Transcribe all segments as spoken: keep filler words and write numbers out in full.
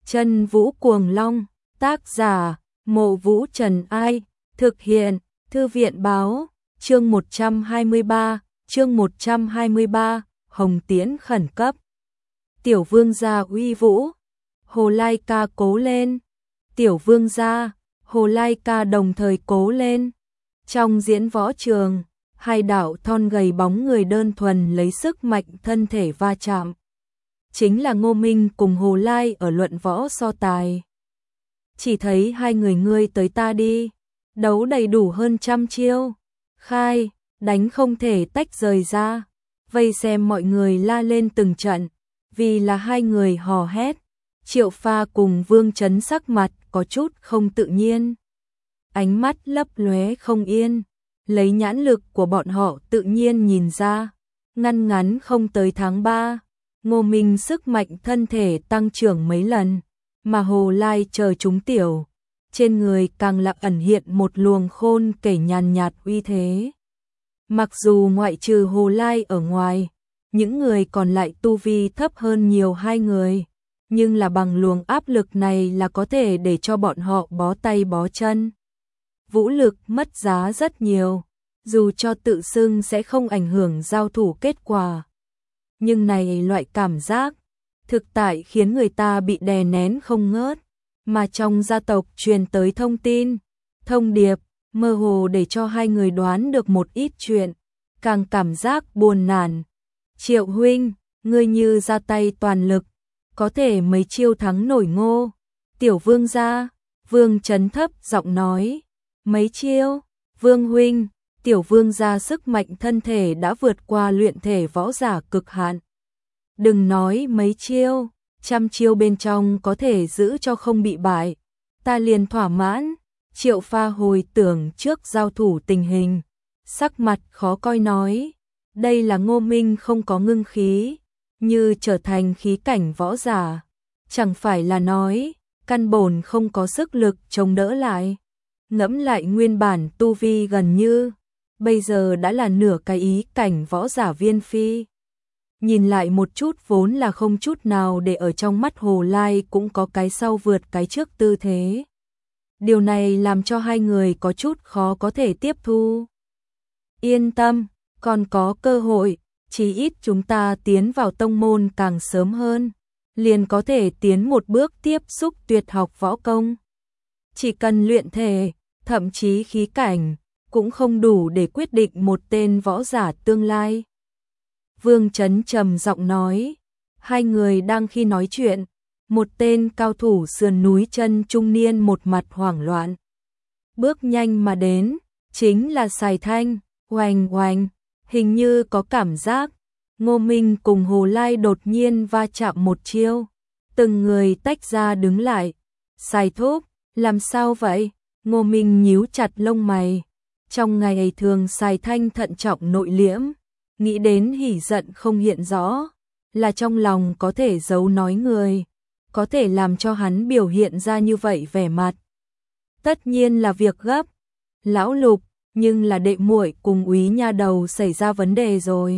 Chân Vũ Cuồng Long, tác giả, Mộ Vũ Trần Ai, thực hiện, Thư viện Báo, chương một trăm hai mươi ba, chương một trăm hai mươi ba, Hồng Tiễn khẩn cấp. Tiểu vương gia uy vũ, Hồ Lai Ca cố lên. Tiểu vương gia, Hồ Lai Ca đồng thời cố lên. Trong diễn võ trường, hai đạo thon gầy bóng người đơn thuần lấy sức mạnh thân thể va chạm. Chính là Ngô Minh cùng Hồ Lai ở luận võ so tài. Chỉ thấy hai người ngươi tới ta đi, đấu đầy đủ hơn trăm chiêu. Khai, đánh không thể tách rời ra. Vây xem mọi người la lên từng trận, vì là hai người hò hét. Triệu Pha cùng Vương Chấn sắc mặt có chút không tự nhiên. Ánh mắt lấp lóe không yên, lấy nhãn lực của bọn họ tự nhiên nhìn ra. Ngăn ngắn không tới tháng ba, Ngô Minh sức mạnh thân thể tăng trưởng mấy lần, mà Hồ Lai chờ chúng tiểu. Trên người càng là ẩn hiện một luồng khôn kể nhàn nhạt uy thế. Mặc dù ngoại trừ Hồ Lai ở ngoài, những người còn lại tu vi thấp hơn nhiều hai người, nhưng là bằng luồng áp lực này là có thể để cho bọn họ bó tay bó chân. Vũ lực mất giá rất nhiều, dù cho tự xưng sẽ không ảnh hưởng giao thủ kết quả. Nhưng này loại cảm giác, thực tại khiến người ta bị đè nén không ngớt, mà trong gia tộc truyền tới thông tin, thông điệp, mơ hồ để cho hai người đoán được một ít chuyện, càng cảm giác buồn nản. Triệu huynh, ngươi như ra tay toàn lực, có thể mấy chiêu thắng nổi Ngô Tiểu vương gia. Vương Chấn thấp giọng nói, mấy chiêu? Vương huynh, Tiểu vương gia sức mạnh thân thể đã vượt qua luyện thể võ giả cực hạn. Đừng nói mấy chiêu, trăm chiêu bên trong có thể giữ cho không bị bại, ta liền thỏa mãn. Triệu Pha hồi tưởng trước giao thủ tình hình, sắc mặt khó coi nói, đây là Ngô Minh không có ngưng khí, như trở thành khí cảnh võ giả, chẳng phải là nói, căn bổn không có sức lực chống đỡ lại. Ngẫm lại nguyên bản tu vi gần như, bây giờ đã là nửa cái ý cảnh võ giả viên phi. Nhìn lại một chút vốn là không chút nào để ở trong mắt Hồ Lai cũng có cái sau vượt cái trước tư thế. Điều này làm cho hai người có chút khó có thể tiếp thu. Yên tâm, còn có cơ hội, chí ít chúng ta tiến vào tông môn càng sớm hơn, liền có thể tiến một bước tiếp xúc tuyệt học võ công. Chỉ cần luyện thể, thậm chí khí cảnh, cũng không đủ để quyết định một tên võ giả tương lai. Vương Chấn trầm giọng nói, hai người đang khi nói chuyện, một tên cao thủ sườn núi chân trung niên một mặt hoảng loạn. Bước nhanh mà đến, chính là Sài Thanh, oành oành, hình như có cảm giác. Ngô Minh cùng Hồ Lai đột nhiên va chạm một chiêu, từng người tách ra đứng lại. Sài thúc, làm sao vậy? Ngô Minh nhíu chặt lông mày. Trong ngày thường Sài Thanh thận trọng nội liễm, nghĩ đến hỉ giận không hiện rõ, là trong lòng có thể giấu nói người, có thể làm cho hắn biểu hiện ra như vậy vẻ mặt. Tất nhiên là việc gấp. Lão Lục, nhưng là đệ muội cùng úy nha đầu xảy ra vấn đề rồi.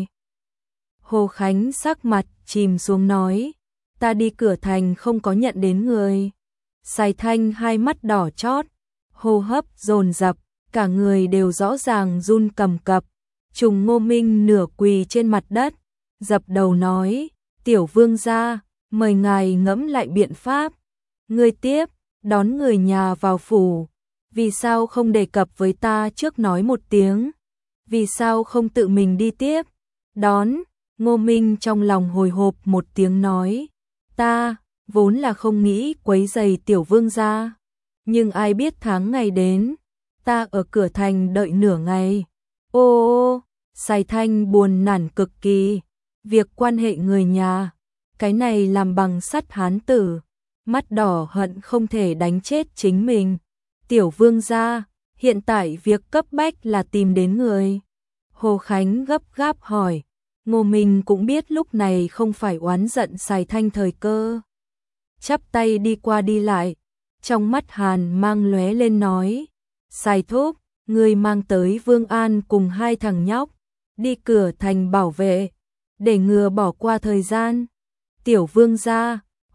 Hồ Khánh sắc mặt chìm xuống nói, ta đi cửa thành không có nhận đến người. Sài Thanh hai mắt đỏ chót, hô hấp dồn dập, cả người đều rõ ràng run cầm cập. Trùng Ngô Minh nửa quỳ trên mặt đất, dập đầu nói, Tiểu vương gia, mời ngài ngẫm lại biện pháp. Ngươi tiếp, đón người nhà vào phủ, vì sao không đề cập với ta trước nói một tiếng? Vì sao không tự mình đi tiếp? Đón, Ngô Minh trong lòng hồi hộp một tiếng nói, ta, vốn là không nghĩ quấy rầy Tiểu vương gia, nhưng ai biết tháng ngày đến, ta ở cửa thành đợi nửa ngày. Ô ô, Sài Thanh buồn nản cực kỳ, việc quan hệ người nhà, cái này làm bằng sắt hán tử, mắt đỏ hận không thể đánh chết chính mình. Tiểu vương gia, hiện tại việc cấp bách là tìm đến người. Hồ Khánh gấp gáp hỏi, Ngô Minh cũng biết lúc này không phải oán giận Sài Thanh thời cơ. Chắp tay đi qua đi lại, trong mắt hàn mang lóe lên nói, Sài thúc, người mang tới Vương An cùng hai thằng nhóc, đi cửa thành bảo vệ, để ngừa bỏ qua thời gian. Tiểu vương gia,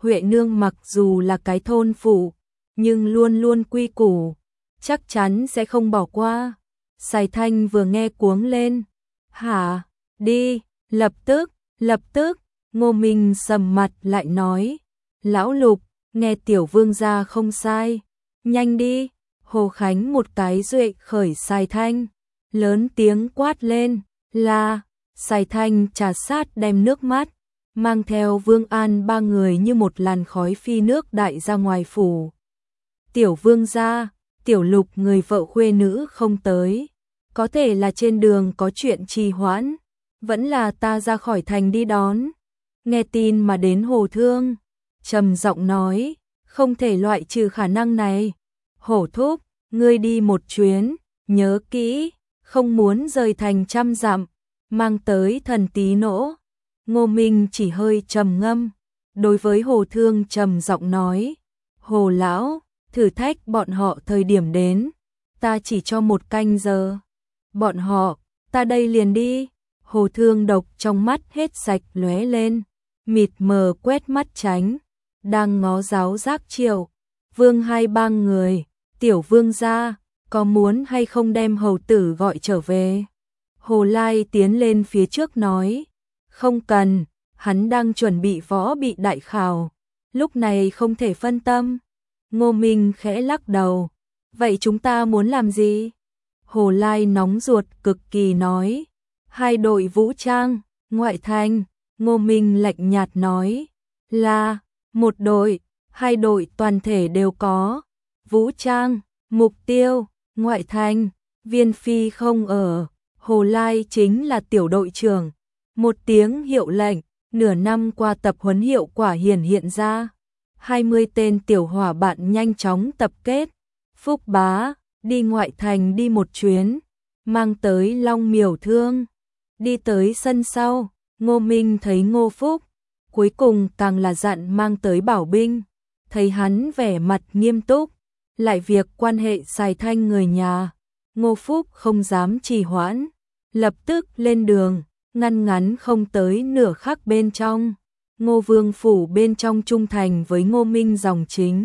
Huệ nương mặc dù là cái thôn phụ, nhưng luôn luôn quy củ, chắc chắn sẽ không bỏ qua. Sài Thanh vừa nghe cuống lên. Hả? Đi, lập tức, lập tức. Ngô Minh sầm mặt lại nói. Lão Lục, nghe tiểu vương gia không sai. Nhanh đi. Hồ Khánh một cái duệ khởi Sài Thanh. Lớn tiếng quát lên. Là. Sài Thanh trà sát đem nước mắt, mang theo Vương An ba người như một làn khói phi nước đại ra ngoài phủ. Tiểu vương gia, tiểu Lục người vợ khuê nữ không tới. Có thể là trên đường có chuyện trì hoãn, vẫn là ta ra khỏi thành đi đón. Nghe tin mà đến Hồ Thương, trầm giọng nói, không thể loại trừ khả năng này. Hổ thúc, ngươi đi một chuyến, nhớ kỹ, không muốn rời thành trăm dặm, mang tới thần tí nỗ. Ngô Minh chỉ hơi trầm ngâm, đối với Hồ Thương trầm giọng nói, Hồ lão, thử thách bọn họ thời điểm đến, ta chỉ cho một canh giờ. Bọn họ, ta đây liền đi. Hồ Thương độc trong mắt hết sạch lóe lên, mịt mờ quét mắt tránh, đang ngó giáo giác Triệu Vương hai ba người, tiểu vương gia, có muốn hay không đem hầu tử gọi trở về? Hồ Lai tiến lên phía trước nói, không cần, hắn đang chuẩn bị võ bị đại khảo, lúc này không thể phân tâm. Ngô Minh khẽ lắc đầu, vậy chúng ta muốn làm gì? Hồ Lai nóng ruột cực kỳ nói, hai đội vũ trang, ngoại thành. Ngô Minh lạnh nhạt nói, là, một đội, hai đội toàn thể đều có. Vũ trang, mục tiêu, ngoại thành, Viên Phi không ở. Hồ Lai chính là tiểu đội trưởng. Một tiếng hiệu lệnh, nửa năm qua tập huấn hiệu quả hiển hiện ra. hai mươi tên tiểu hỏa bạn nhanh chóng tập kết. Phúc bá, đi ngoại thành đi một chuyến, mang tới Long Miểu Thương. Đi tới sân sau, Ngô Minh thấy Ngô Phúc, cuối cùng càng là dặn mang tới bảo binh. Thấy hắn vẻ mặt nghiêm túc, lại việc quan hệ Sài Thanh người nhà, Ngô Phúc không dám trì hoãn, lập tức lên đường, ngăn ngắn không tới nửa khắc bên trong. Ngô Vương phủ bên trong trung thành với Ngô Minh dòng chính.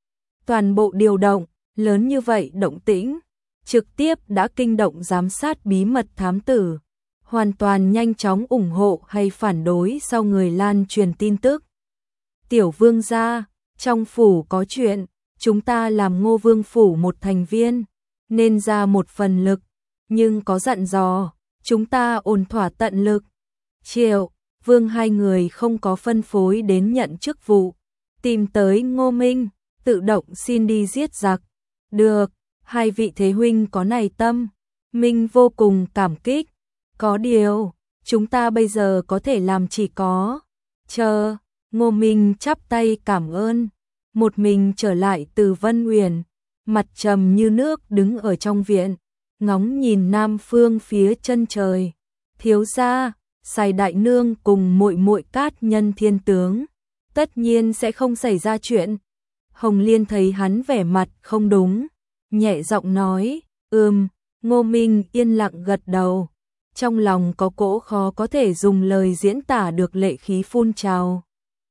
Toàn bộ điều động, lớn như vậy động tĩnh, trực tiếp đã kinh động giám sát bí mật thám tử, hoàn toàn nhanh chóng ủng hộ hay phản đối sau người lan truyền tin tức. Tiểu vương gia, trong phủ có chuyện, chúng ta làm Ngô Vương phủ một thành viên, nên ra một phần lực, nhưng có dặn dò, chúng ta ổn thỏa tận lực. Triệu, Vương hai người không có phân phối đến nhận chức vụ, tìm tới Ngô Minh, tự động xin đi giết giặc. Được, hai vị thế huynh có này tâm, Minh vô cùng cảm kích. Có điều, chúng ta bây giờ có thể làm chỉ có chờ. Ngô Minh chắp tay cảm ơn, một mình trở lại từ Vân Uyển, mặt trầm như nước đứng ở trong viện, ngóng nhìn nam phương phía chân trời. Thiếu gia, Sài đại nương cùng muội muội Cát Nhân thiên tướng, tất nhiên sẽ không xảy ra chuyện. Hồng Liên thấy hắn vẻ mặt không đúng, nhẹ giọng nói, ừm. Ngô Minh yên lặng gật đầu, trong lòng có cỗ khó có thể dùng lời diễn tả được lệ khí phun trào.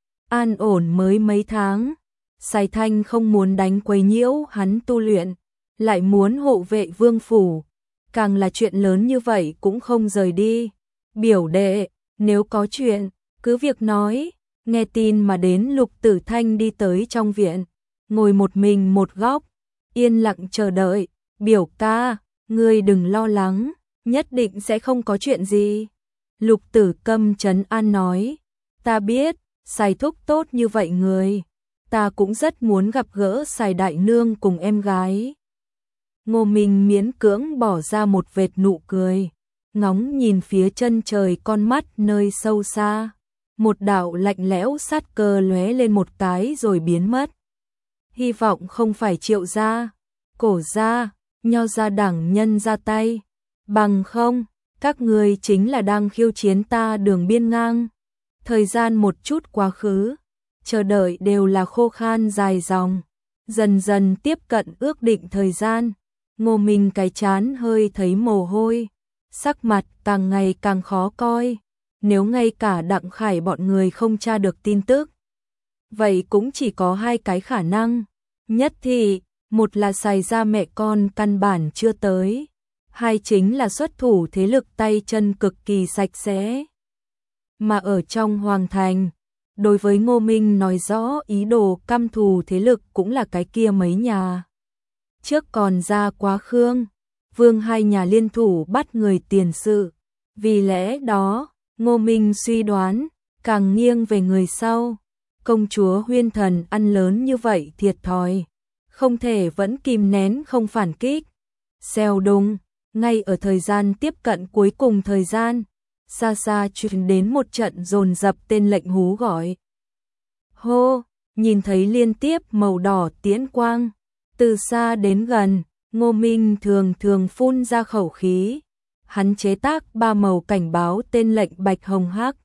An ổn mới mấy tháng, Sài Thanh không muốn đánh quấy nhiễu hắn tu luyện, lại muốn hộ vệ vương phủ, càng là chuyện lớn như vậy cũng không rời đi. Biểu đệ, nếu có chuyện, cứ việc nói. Nghe tin mà đến Lục Tử Thanh đi tới trong viện, ngồi một mình một góc, yên lặng chờ đợi. Biểu ca, ngươi đừng lo lắng, nhất định sẽ không có chuyện gì. Lục Tử Câm trấn an nói, ta biết, Sài thúc tốt như vậy người, ta cũng rất muốn gặp gỡ Sài đại nương cùng em gái. Ngô Minh miễn cưỡng bỏ ra một vệt nụ cười, ngóng nhìn phía chân trời, con mắt nơi sâu xa, một đạo lạnh lẽo sát cơ lóe lên một cái rồi biến mất. Hy vọng không phải Triệu gia, Cổ gia, Nho gia đẳng nhân ra tay, bằng không, các ngươi chính là đang khiêu chiến ta đường biên ngang. Thời gian một chút quá khứ, chờ đợi đều là khô khan dài dòng, dần dần tiếp cận ước định thời gian. Ngô Minh cái chán hơi thấy mồ hôi, sắc mặt càng ngày càng khó coi. Nếu ngay cả Đặng Khải bọn người không tra được tin tức vậy cũng chỉ có hai cái khả năng. Nhất thì, một là xài ra mẹ con căn bản chưa tới, hai chính là xuất thủ thế lực tay chân cực kỳ sạch sẽ. Mà ở trong Hoàng Thành, đối với Ngô Minh nói rõ ý đồ căm thù thế lực cũng là cái kia mấy nhà. Trước còn ra quá Khương, Vương hai nhà liên thủ bắt người tiền sự. Vì lẽ đó, Ngô Minh suy đoán, càng nghiêng về người sau. Công chúa Huyên Thần ăn lớn như vậy thiệt thòi, không thể vẫn kìm nén không phản kích. Xèo đùng, ngay ở thời gian tiếp cận cuối cùng thời gian, xa xa truyền đến một trận dồn dập tên lệnh hú gọi. Hô, nhìn thấy liên tiếp màu đỏ tiễn quang, từ xa đến gần, Ngô Minh thường thường phun ra khẩu khí. Hắn chế tác ba màu cảnh báo tên lệnh bạch hồng hắc.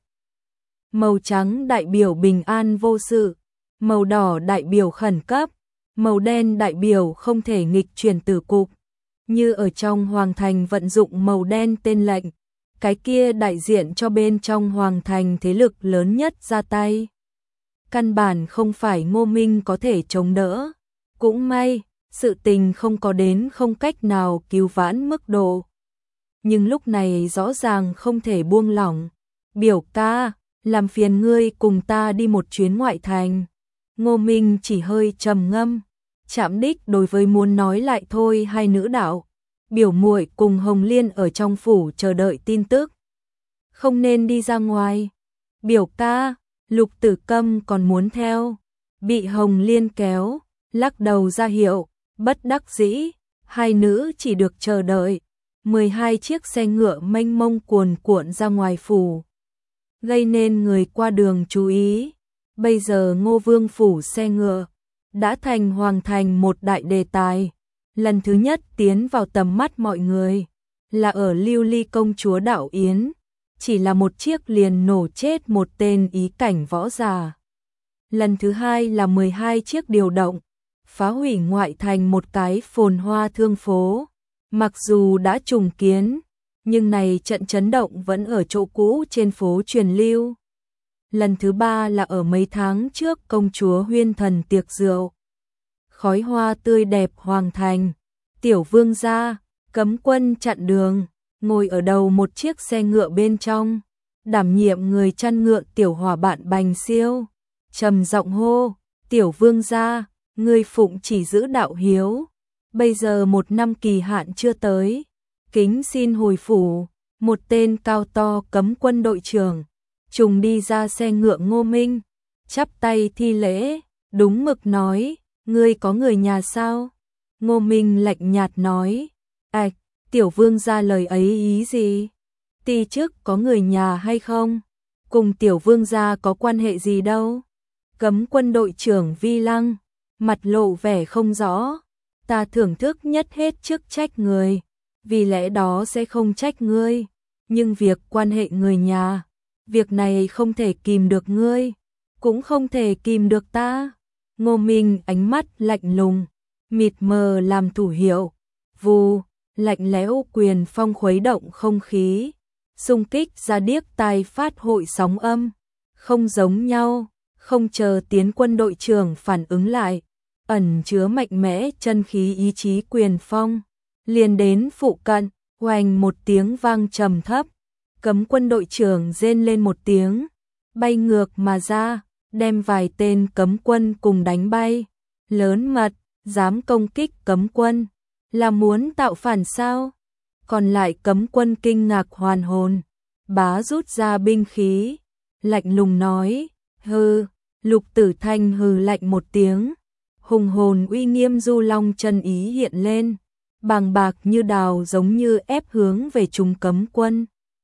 Màu trắng đại biểu bình an vô sự, màu đỏ đại biểu khẩn cấp, màu đen đại biểu không thể nghịch chuyển tử cục. Như ở trong Hoàng Thành vận dụng màu đen tên lệnh, cái kia đại diện cho bên trong Hoàng Thành thế lực lớn nhất ra tay. Căn bản không phải Ngô Minh có thể chống đỡ. Cũng may, sự tình không có đến không cách nào cứu vãn mức độ. Nhưng lúc này rõ ràng không thể buông lỏng. Biểu ca, làm phiền ngươi cùng ta đi một chuyến ngoại thành. Ngô Minh chỉ hơi trầm ngâm, chạm đích đối với muốn nói lại thôi hai nữ đạo. Biểu muội cùng Hồng Liên ở trong phủ chờ đợi tin tức. Không nên đi ra ngoài. Biểu ca, Lục Tử Câm còn muốn theo. Bị Hồng Liên kéo, lắc đầu ra hiệu, bất đắc dĩ, hai nữ chỉ được chờ đợi. mười hai chiếc xe ngựa mênh mông cuồn cuộn ra ngoài phủ, gây nên người qua đường chú ý. Bây giờ Ngô Vương phủ xe ngựa đã thành Hoàng Thành một đại đề tài. Lần thứ nhất tiến vào tầm mắt mọi người là ở Lưu Ly công chúa Đạo Yến, chỉ là một chiếc liền nổ chết một tên ý cảnh võ giả. Lần thứ hai là mười hai chiếc điều động, phá hủy ngoại thành một cái phồn hoa thương phố. Mặc dù đã trùng kiến, nhưng này trận chấn động vẫn ở chỗ cũ trên phố truyền lưu. Lần thứ ba là ở mấy tháng trước công chúa Huyên Thần tiệc rượu. Khói hoa tươi đẹp Hoàng Thành, tiểu vương gia, cấm quân chặn đường, ngồi ở đầu một chiếc xe ngựa bên trong, đảm nhiệm người chăn ngựa tiểu hỏa bạn Bành Siêu, trầm giọng hô, tiểu vương gia, ngươi phụng chỉ giữ đạo hiếu, bây giờ một năm kỳ hạn chưa tới, kính xin hồi phủ. Một tên cao to cấm quân đội trưởng trùng đi ra xe ngựa Ngô Minh, chắp tay thi lễ, đúng mực nói, ngươi có người nhà sao? Ngô Minh lạnh nhạt nói, ạch, tiểu vương gia lời ấy ý gì? Ti chức có người nhà hay không? Cùng tiểu vương gia có quan hệ gì đâu? Cấm quân đội trưởng Vi Lăng, mặt lộ vẻ không rõ, ta thưởng thức nhất hết chức trách người, vì lẽ đó sẽ không trách ngươi, nhưng việc quan hệ người nhà, việc này không thể kìm được ngươi, cũng không thể kìm được ta. Ngô Minh ánh mắt lạnh lùng, mịt mờ làm thủ hiệu, vù, lạnh lẽo quyền phong khuấy động không khí, xung kích ra điếc tai phát hội sóng âm, không giống nhau, không chờ tiến quân đội trưởng phản ứng lại, ẩn chứa mạnh mẽ chân khí ý chí quyền phong, liền đến phụ cận, oanh một tiếng vang trầm thấp, cấm quân đội trưởng rên lên một tiếng, bay ngược mà ra, đem vài tên cấm quân cùng đánh bay. Lớn mật, dám công kích cấm quân, là muốn tạo phản sao? Còn lại cấm quân kinh ngạc hoàn hồn, bá rút ra binh khí, lạnh lùng nói, hừ. Lục Tử Thanh hừ lạnh một tiếng, hùng hồn uy nghiêm du long chân ý hiện lên, bàng bạc như đào giống như ép hướng về chúng cấm quân.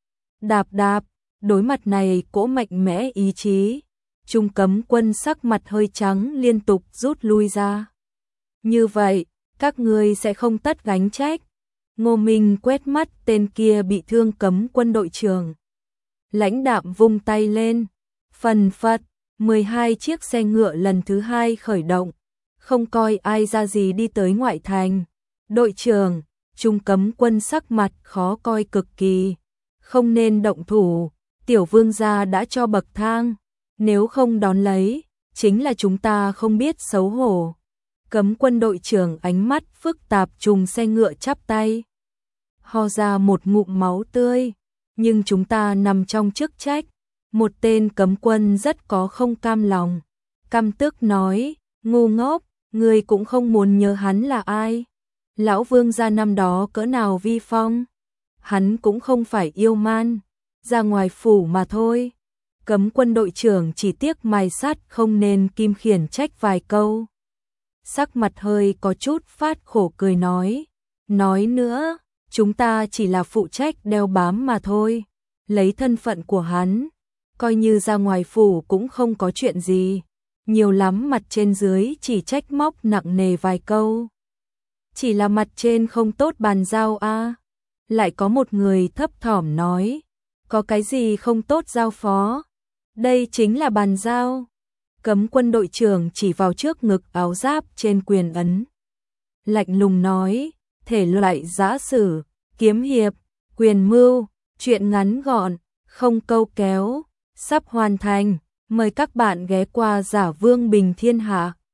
Đạp đạp, đối mặt này cỗ mạnh mẽ ý chí, chúng cấm quân sắc mặt hơi trắng liên tục rút lui ra. Như vậy, các ngươi sẽ không tất gánh trách. Ngô Minh quét mắt tên kia bị thương cấm quân đội trưởng. Lãnh đạm vung tay lên, phần phật, mười hai chiếc xe ngựa lần thứ hai khởi động, không coi ai ra gì đi tới ngoại thành. Đội trưởng, chúng cấm quân sắc mặt khó coi cực kỳ, không nên động thủ, tiểu vương gia đã cho bậc thang, nếu không đón lấy, chính là chúng ta không biết xấu hổ. Cấm quân đội trưởng ánh mắt phức tạp trùng xe ngựa chắp tay. Ho ra một ngụm máu tươi, nhưng chúng ta nằm trong chức trách. Một tên cấm quân rất có không cam lòng. Căm tức nói, ngu ngốc, ngươi cũng không muốn nhớ hắn là ai. Lão vương gia năm đó cỡ nào vi phong. Hắn cũng không phải yêu man, ra ngoài phủ mà thôi. Cấm quân đội trưởng chỉ tiếc mài sắt không nên kim khiển trách vài câu. Sắc mặt hơi có chút phát khổ cười nói. Nói nữa, chúng ta chỉ là phụ trách đeo bám mà thôi. Lấy thân phận của hắn, coi như ra ngoài phủ cũng không có chuyện gì. Nhiều lắm mặt trên dưới chỉ trách móc nặng nề vài câu. Chỉ là mặt trên không tốt bàn giao a. À. Lại có một người thấp thỏm nói. Có cái gì không tốt giao phó? Đây chính là bàn giao. Cấm quân đội trưởng chỉ vào trước ngực áo giáp trên quyền ấn. Lạnh lùng nói, thể loại giã sử, kiếm hiệp, quyền mưu, chuyện ngắn gọn, không câu kéo, sắp hoàn thành. Mời các bạn ghé qua Giả Vương Bình Thiên Hạ.